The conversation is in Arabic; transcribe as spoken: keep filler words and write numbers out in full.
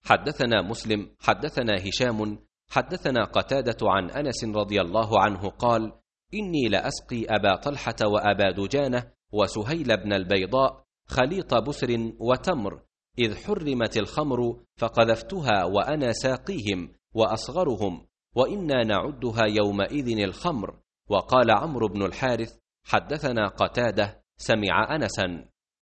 حدثنا مسلم حدثنا هشام حدثنا قتادة عن أنس رضي الله عنه قال: إني لأسقي أبا طلحة وأبا دجانة وسهيل بن البيضاء خليط بسر وتمر، إذ حرمت الخمر فقذفتها وأنا ساقيهم وأصغرهم، وإنا نعدها يومئذ الخمر. وقال عمرو بن الحارث: حدثنا قتادة سمع أنسا.